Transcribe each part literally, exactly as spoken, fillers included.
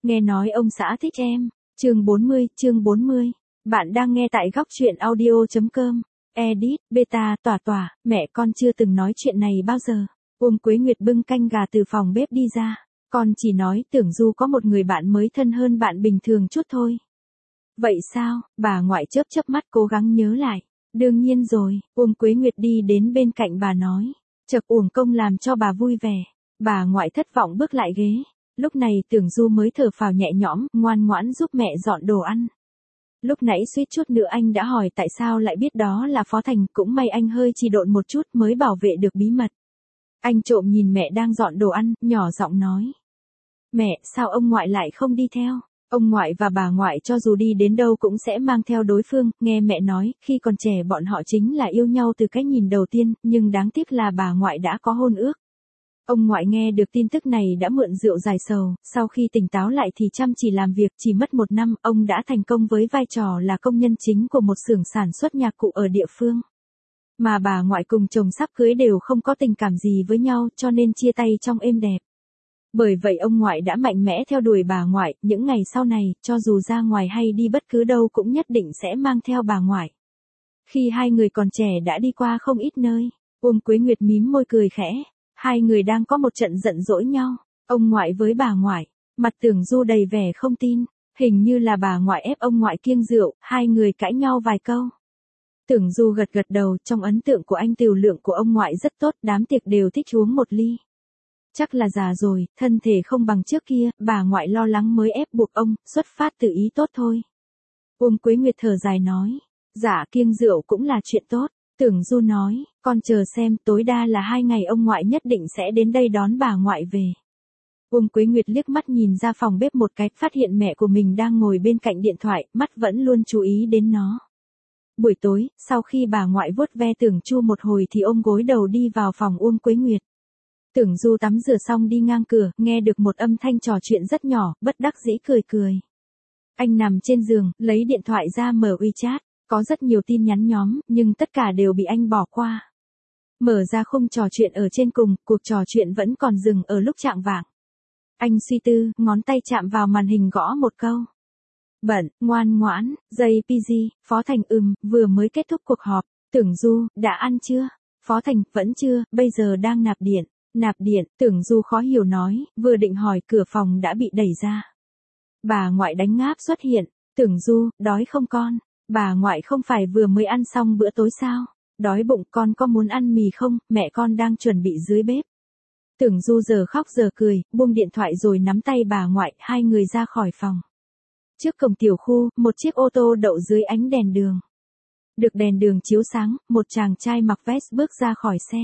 nghe nói ông xã thích em. Chương bốn mươi, chương bốn mươi. Bạn đang nghe tại góc truyện audio.com. Edit, beta, tỏa tỏa, mẹ con chưa từng nói chuyện này bao giờ. Uông Quế Nguyệt bưng canh gà từ phòng bếp đi ra. Con chỉ nói tưởng Du có một người bạn mới thân hơn bạn bình thường chút thôi. Vậy sao? Bà ngoại chớp chớp mắt cố gắng nhớ lại. Đương nhiên rồi, Uông Quế Nguyệt đi đến bên cạnh bà nói. Chật uổng công làm cho bà vui vẻ. Bà ngoại thất vọng bước lại ghế. Lúc này tưởng Du mới thở phào nhẹ nhõm, ngoan ngoãn giúp mẹ dọn đồ ăn. Lúc nãy suýt chút nữa anh đã hỏi tại sao lại biết đó là Phó Thành, cũng may anh hơi trì độn một chút mới bảo vệ được bí mật. Anh trộm nhìn mẹ đang dọn đồ ăn, nhỏ giọng nói. Mẹ, sao ông ngoại lại không đi theo? Ông ngoại và bà ngoại cho dù đi đến đâu cũng sẽ mang theo đối phương, nghe mẹ nói, khi còn trẻ bọn họ chính là yêu nhau từ cái nhìn đầu tiên, nhưng đáng tiếc là bà ngoại đã có hôn ước. Ông ngoại nghe được tin tức này đã mượn rượu giải sầu, sau khi tỉnh táo lại thì chăm chỉ làm việc, chỉ mất một năm, ông đã thành công với vai trò là công nhân chính của một xưởng sản xuất nhạc cụ ở địa phương. Mà bà ngoại cùng chồng sắp cưới đều không có tình cảm gì với nhau cho nên chia tay trong êm đẹp. Bởi vậy ông ngoại đã mạnh mẽ theo đuổi bà ngoại, những ngày sau này, cho dù ra ngoài hay đi bất cứ đâu cũng nhất định sẽ mang theo bà ngoại. Khi hai người còn trẻ đã đi qua không ít nơi, Uông Quế Nguyệt mím môi cười khẽ. Hai người đang có một trận giận dỗi nhau, ông ngoại với bà ngoại, mặt tưởng Du đầy vẻ không tin, hình như là bà ngoại ép ông ngoại kiêng rượu, hai người cãi nhau vài câu. Tưởng Du gật gật đầu, trong ấn tượng của anh tiểu lượng của ông ngoại rất tốt, đám tiệc đều thích uống một ly. Chắc là già rồi, thân thể không bằng trước kia, bà ngoại lo lắng mới ép buộc ông, xuất phát từ ý tốt thôi. Uông Quế Nguyệt thở dài nói, dạ kiêng rượu cũng là chuyện tốt. Tưởng Du nói, con chờ xem, tối đa là hai ngày ông ngoại nhất định sẽ đến đây đón bà ngoại về. Uông Quế Nguyệt liếc mắt nhìn ra phòng bếp một cái, phát hiện mẹ của mình đang ngồi bên cạnh điện thoại, mắt vẫn luôn chú ý đến nó. Buổi tối, sau khi bà ngoại vuốt ve Tưởng Chu một hồi thì ôm gối đầu đi vào phòng Uông Quế Nguyệt. Tưởng Du tắm rửa xong đi ngang cửa, nghe được một âm thanh trò chuyện rất nhỏ, bất đắc dĩ cười cười. Anh nằm trên giường, lấy điện thoại ra mở WeChat. Có rất nhiều tin nhắn nhóm, nhưng tất cả đều bị anh bỏ qua. Mở ra khung trò chuyện ở trên cùng, cuộc trò chuyện vẫn còn dừng ở lúc chạng vạng. Anh suy tư, ngón tay chạm vào màn hình gõ một câu. Bận, ngoan ngoãn, jay pê giê, Phó Thành ừm, vừa mới kết thúc cuộc họp. Tưởng Du, đã ăn chưa? Phó Thành, vẫn chưa, bây giờ đang nạp điện. Nạp điện, Tưởng Du khó hiểu nói, vừa định hỏi cửa phòng đã bị đẩy ra. Bà ngoại đánh ngáp xuất hiện. Tưởng Du, đói không con? Bà ngoại không phải vừa mới ăn xong bữa tối sao? Đói bụng, con có muốn ăn mì không? Mẹ con đang chuẩn bị dưới bếp. Tưởng Du giờ khóc giờ cười, buông điện thoại rồi nắm tay bà ngoại, hai người ra khỏi phòng. Trước cổng tiểu khu, một chiếc ô tô đậu dưới ánh đèn đường. Được đèn đường chiếu sáng, một chàng trai mặc vest bước ra khỏi xe.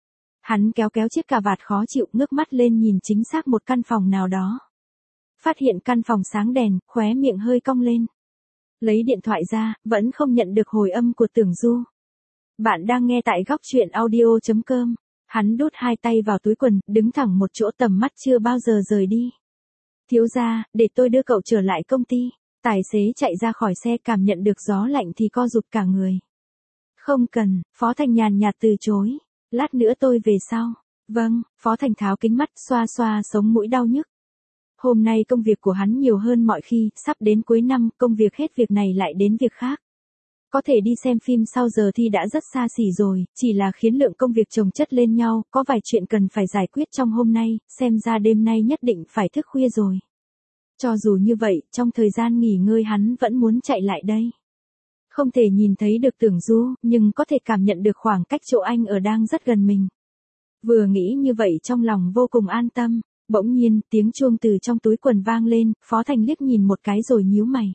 Hắn kéo kéo chiếc cà vạt khó chịu, ngước mắt lên nhìn chính xác một căn phòng nào đó. Phát hiện căn phòng sáng đèn, khóe miệng hơi cong lên. Lấy điện thoại ra, vẫn không nhận được hồi âm của Tưởng Du. Bạn đang nghe tại góc truyện audio.com. Hắn đút hai tay vào túi quần, đứng thẳng một chỗ, tầm mắt chưa bao giờ rời đi. Thiếu gia, để tôi đưa cậu trở lại công ty. Tài xế chạy ra khỏi xe, cảm nhận được gió lạnh thì co rụt cả người. Không cần, Phó Thành nhàn nhạt từ chối. Lát nữa tôi về sau. Vâng, Phó Thành tháo kính mắt, xoa xoa sống mũi đau nhức. Hôm nay công việc của hắn nhiều hơn mọi khi, sắp đến cuối năm, công việc hết việc này lại đến việc khác. Có thể đi xem phim sau giờ thi đã rất xa xỉ rồi, chỉ là khiến lượng công việc chồng chất lên nhau, có vài chuyện cần phải giải quyết trong hôm nay, xem ra đêm nay nhất định phải thức khuya rồi. Cho dù như vậy, trong thời gian nghỉ ngơi hắn vẫn muốn chạy lại đây. Không thể nhìn thấy được Tưởng Du, nhưng có thể cảm nhận được khoảng cách chỗ anh ở đang rất gần mình. Vừa nghĩ như vậy trong lòng vô cùng an tâm. Bỗng nhiên, tiếng chuông từ trong túi quần vang lên, Phó Thành liếc nhìn một cái rồi nhíu mày.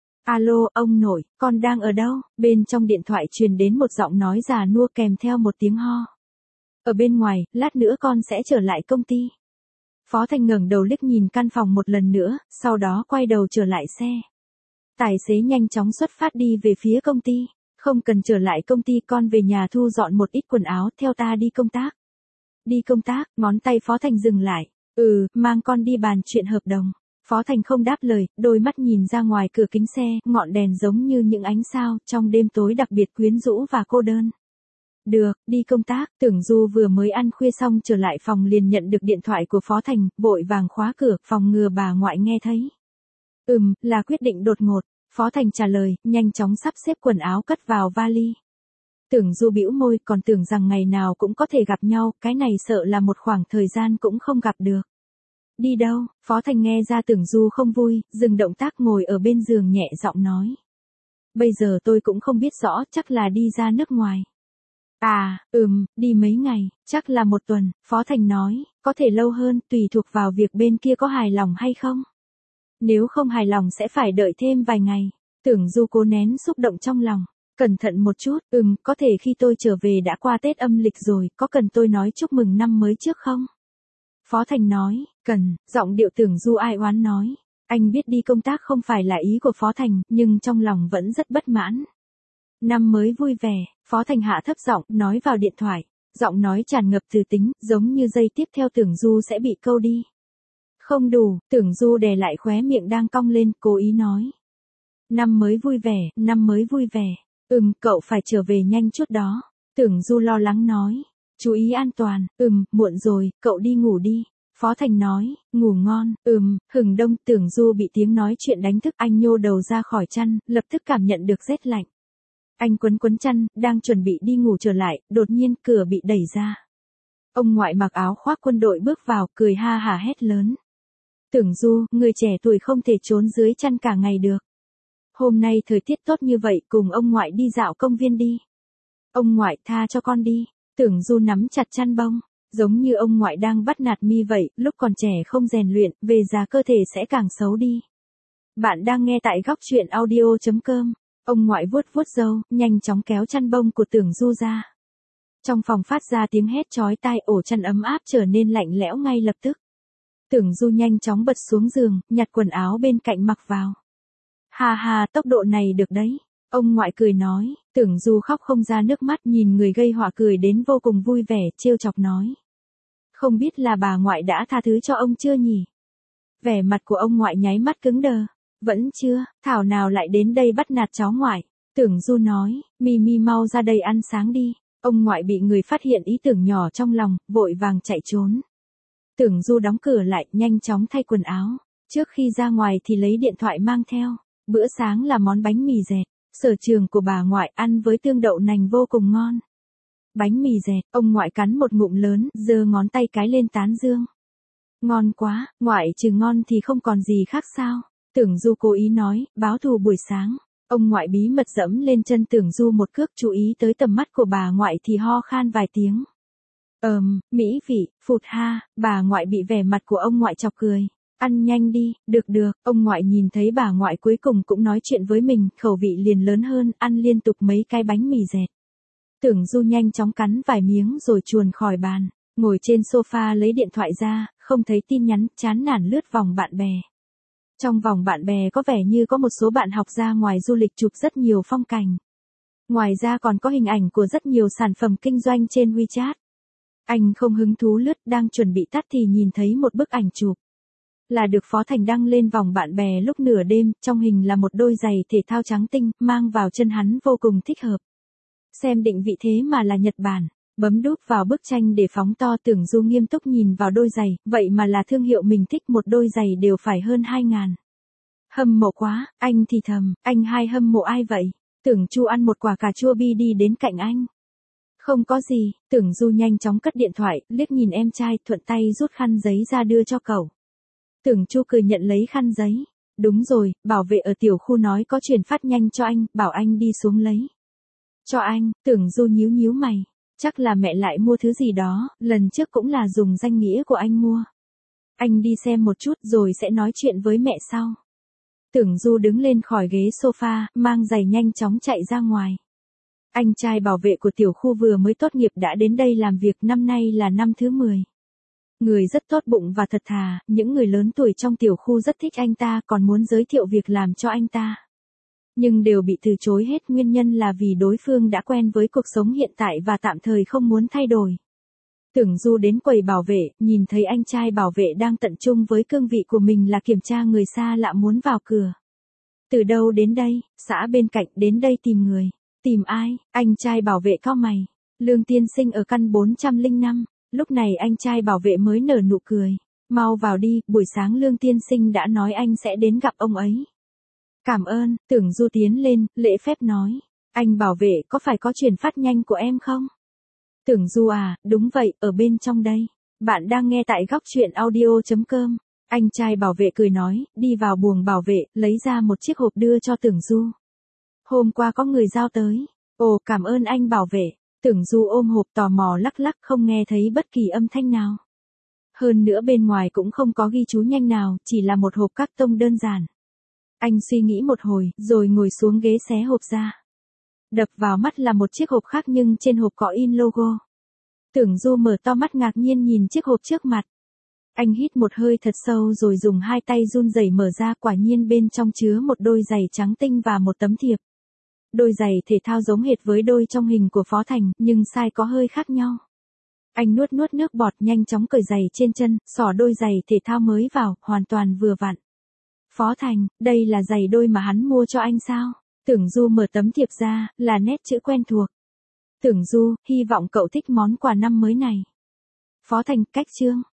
Alo, ông nội, con đang ở đâu? Bên trong điện thoại truyền đến một giọng nói già nua kèm theo một tiếng ho. Ở bên ngoài, lát nữa con sẽ trở lại công ty. Phó Thành ngẩng đầu liếc nhìn căn phòng một lần nữa, sau đó quay đầu trở lại xe. Tài xế nhanh chóng xuất phát đi về phía công ty. Không cần trở lại công ty, con về nhà thu dọn một ít quần áo, theo ta đi công tác. Đi công tác, ngón tay Phó Thành dừng lại. Ừ, mang con đi bàn chuyện hợp đồng. Phó Thành không đáp lời, đôi mắt nhìn ra ngoài cửa kính xe, ngọn đèn giống như những ánh sao, trong đêm tối đặc biệt quyến rũ và cô đơn. Được, đi công tác, Tưởng Du vừa mới ăn khuya xong trở lại phòng liền nhận được điện thoại của Phó Thành, vội vàng khóa cửa, phòng ngừa bà ngoại nghe thấy. Ừm, là quyết định đột ngột, Phó Thành trả lời, nhanh chóng sắp xếp quần áo cất vào vali. Tưởng Du bĩu môi, còn tưởng rằng ngày nào cũng có thể gặp nhau, cái này sợ là một khoảng thời gian cũng không gặp được. Đi đâu? Phó Thành nghe ra Tưởng Du không vui, dừng động tác ngồi ở bên giường nhẹ giọng nói. Bây giờ tôi cũng không biết rõ, chắc là đi ra nước ngoài. À, ừm, đi mấy ngày, chắc là một tuần, Phó Thành nói, có thể lâu hơn, tùy thuộc vào việc bên kia có hài lòng hay không. Nếu không hài lòng sẽ phải đợi thêm vài ngày. Tưởng Du cố nén xúc động trong lòng. Cẩn thận một chút, ừm, có thể khi tôi trở về đã qua Tết âm lịch rồi, có cần tôi nói chúc mừng năm mới trước không? Phó Thành nói, cần, giọng điệu Tưởng Du ai oán nói. Anh biết đi công tác không phải là ý của Phó Thành, nhưng trong lòng vẫn rất bất mãn. Năm mới vui vẻ, Phó Thành hạ thấp giọng, nói vào điện thoại. Giọng nói tràn ngập từ tính, giống như giây tiếp theo Tưởng Du sẽ bị câu đi. Không đủ, Tưởng Du đè lại khóe miệng đang cong lên, cố ý nói. Năm mới vui vẻ, năm mới vui vẻ. Ừm, cậu phải trở về nhanh chút đó. Tưởng Du lo lắng nói. Chú ý an toàn, ừm, muộn rồi, cậu đi ngủ đi. Phó Thành nói, ngủ ngon, ừm, hừng đông. Tưởng Du bị tiếng nói chuyện đánh thức, anh nhô đầu ra khỏi chăn, lập tức cảm nhận được rét lạnh. Anh quấn quấn chăn, đang chuẩn bị đi ngủ trở lại, đột nhiên cửa bị đẩy ra. Ông ngoại mặc áo khoác quân đội bước vào, cười ha hả hét lớn. Tưởng Du, người trẻ tuổi không thể trốn dưới chăn cả ngày được. Hôm nay thời tiết tốt như vậy, cùng ông ngoại đi dạo công viên đi. Ông ngoại tha cho con đi. Tưởng Du nắm chặt chăn bông, giống như ông ngoại đang bắt nạt mi vậy, lúc còn trẻ không rèn luyện, về già cơ thể sẽ càng xấu đi. Bạn đang nghe tại góc truyện audio chấm com. Ông ngoại vuốt vuốt râu, nhanh chóng kéo chăn bông của Tưởng Du ra. Trong phòng phát ra tiếng hét chói tai, ổ chăn ấm áp trở nên lạnh lẽo ngay lập tức. Tưởng Du nhanh chóng bật xuống giường, nhặt quần áo bên cạnh mặc vào. Hà hà, tốc độ này được đấy. Ông ngoại cười nói, Tưởng Du khóc không ra nước mắt, nhìn người gây họa cười đến vô cùng vui vẻ, trêu chọc nói. Không biết là bà ngoại đã tha thứ cho ông chưa nhỉ? Vẻ mặt của ông ngoại nháy mắt cứng đờ. Vẫn chưa, thảo nào lại đến đây bắt nạt cháu ngoại. Tưởng Du nói, Mi Mi mau ra đây ăn sáng đi. Ông ngoại bị người phát hiện ý tưởng nhỏ trong lòng, vội vàng chạy trốn. Tưởng Du đóng cửa lại, nhanh chóng thay quần áo. Trước khi ra ngoài thì lấy điện thoại mang theo. Bữa sáng là món bánh mì dẹt, sở trường của bà ngoại, ăn với tương đậu nành vô cùng ngon. Bánh mì dẹt, ông ngoại cắn một ngụm lớn, giơ ngón tay cái lên tán dương. Ngon quá, ngoại trừ ngon thì không còn gì khác sao? Tưởng Du cố ý nói, báo thù buổi sáng. Ông ngoại bí mật dẫm lên chân Tưởng Du một cước, chú ý tới tầm mắt của bà ngoại thì ho khan vài tiếng. Ờm, mỹ vị, phụt ha, bà ngoại bị vẻ mặt của ông ngoại chọc cười. Ăn nhanh đi, được được, ông ngoại nhìn thấy bà ngoại cuối cùng cũng nói chuyện với mình, khẩu vị liền lớn hơn, ăn liên tục mấy cái bánh mì dẹt. Tưởng Du nhanh chóng cắn vài miếng rồi chuồn khỏi bàn, ngồi trên sofa lấy điện thoại ra, không thấy tin nhắn, chán nản lướt vòng bạn bè. Trong vòng bạn bè có vẻ như có một số bạn học ra ngoài du lịch chụp rất nhiều phong cảnh. Ngoài ra còn có hình ảnh của rất nhiều sản phẩm kinh doanh trên WeChat. Anh không hứng thú lướt, đang chuẩn bị tắt thì nhìn thấy một bức ảnh chụp. Là được Phó Thành đăng lên vòng bạn bè lúc nửa đêm, trong hình là một đôi giày thể thao trắng tinh, mang vào chân hắn vô cùng thích hợp. Xem định vị thế mà là Nhật Bản, bấm đúp vào bức tranh để phóng to. Tưởng Du nghiêm túc nhìn vào đôi giày, vậy mà là thương hiệu mình thích, một đôi giày đều phải hơn hai ngàn. Hâm mộ quá, anh thì thầm, anh hai hâm mộ ai vậy? Tưởng Chu ăn một quả cà chua bi đi đến cạnh anh. Không có gì, Tưởng Du nhanh chóng cất điện thoại, liếc nhìn em trai, thuận tay rút khăn giấy ra đưa cho cậu. Tưởng Chu cười nhận lấy khăn giấy. Đúng rồi, bảo vệ ở tiểu khu nói có chuyển phát nhanh cho anh, bảo anh đi xuống lấy. Cho anh, Tưởng Du nhíu nhíu mày. Chắc là mẹ lại mua thứ gì đó, lần trước cũng là dùng danh nghĩa của anh mua. Anh đi xem một chút rồi sẽ nói chuyện với mẹ sau. Tưởng Du đứng lên khỏi ghế sofa, mang giày nhanh chóng chạy ra ngoài. Anh trai bảo vệ của tiểu khu vừa mới tốt nghiệp đã đến đây làm việc, năm nay là năm thứ mười. Người rất tốt bụng và thật thà, những người lớn tuổi trong tiểu khu rất thích anh ta, còn muốn giới thiệu việc làm cho anh ta. Nhưng đều bị từ chối hết, nguyên nhân là vì đối phương đã quen với cuộc sống hiện tại và tạm thời không muốn thay đổi. Tưởng Du đến quầy bảo vệ, nhìn thấy anh trai bảo vệ đang tận trung với cương vị của mình là kiểm tra người xa lạ muốn vào cửa. Từ đâu đến đây? Xã bên cạnh, đến đây tìm người. Tìm ai? Anh trai bảo vệ cau mày. Lương tiên sinh ở căn bốn trăm lẻ năm, lúc này anh trai bảo vệ mới nở nụ cười. Mau vào đi, buổi sáng Lương tiên sinh đã nói anh sẽ đến gặp ông ấy. Cảm ơn, Tưởng Du tiến lên, lễ phép nói. Anh bảo vệ có phải có chuyển phát nhanh của em không? Tưởng Du à, đúng vậy, ở bên trong đây. Bạn đang nghe tại góc chuyện audio chấm com. Anh trai bảo vệ cười nói, đi vào buồng bảo vệ, lấy ra một chiếc hộp đưa cho Tưởng Du. Hôm qua có người giao tới. Ồ, cảm ơn anh bảo vệ. Tưởng Du ôm hộp tò mò lắc lắc không nghe thấy bất kỳ âm thanh nào. Hơn nữa bên ngoài cũng không có ghi chú nhanh nào, chỉ là một hộp các tông đơn giản. Anh suy nghĩ một hồi, rồi ngồi xuống ghế xé hộp ra. Đập vào mắt là một chiếc hộp khác nhưng trên hộp có in logo. Tưởng Du mở to mắt ngạc nhiên nhìn chiếc hộp trước mặt. Anh hít một hơi thật sâu rồi dùng hai tay run rẩy mở ra, quả nhiên bên trong chứa một đôi giày trắng tinh và một tấm thiệp. Đôi giày thể thao giống hệt với đôi trong hình của Phó Thành, nhưng size có hơi khác nhau. Anh nuốt nuốt nước bọt nhanh chóng cởi giày trên chân, xỏ đôi giày thể thao mới vào, hoàn toàn vừa vặn. Phó Thành, đây là giày đôi mà hắn mua cho anh sao? Tưởng Du mở tấm thiệp ra, là nét chữ quen thuộc. Tưởng Du, hy vọng cậu thích món quà năm mới này. Phó Thành, cách chương.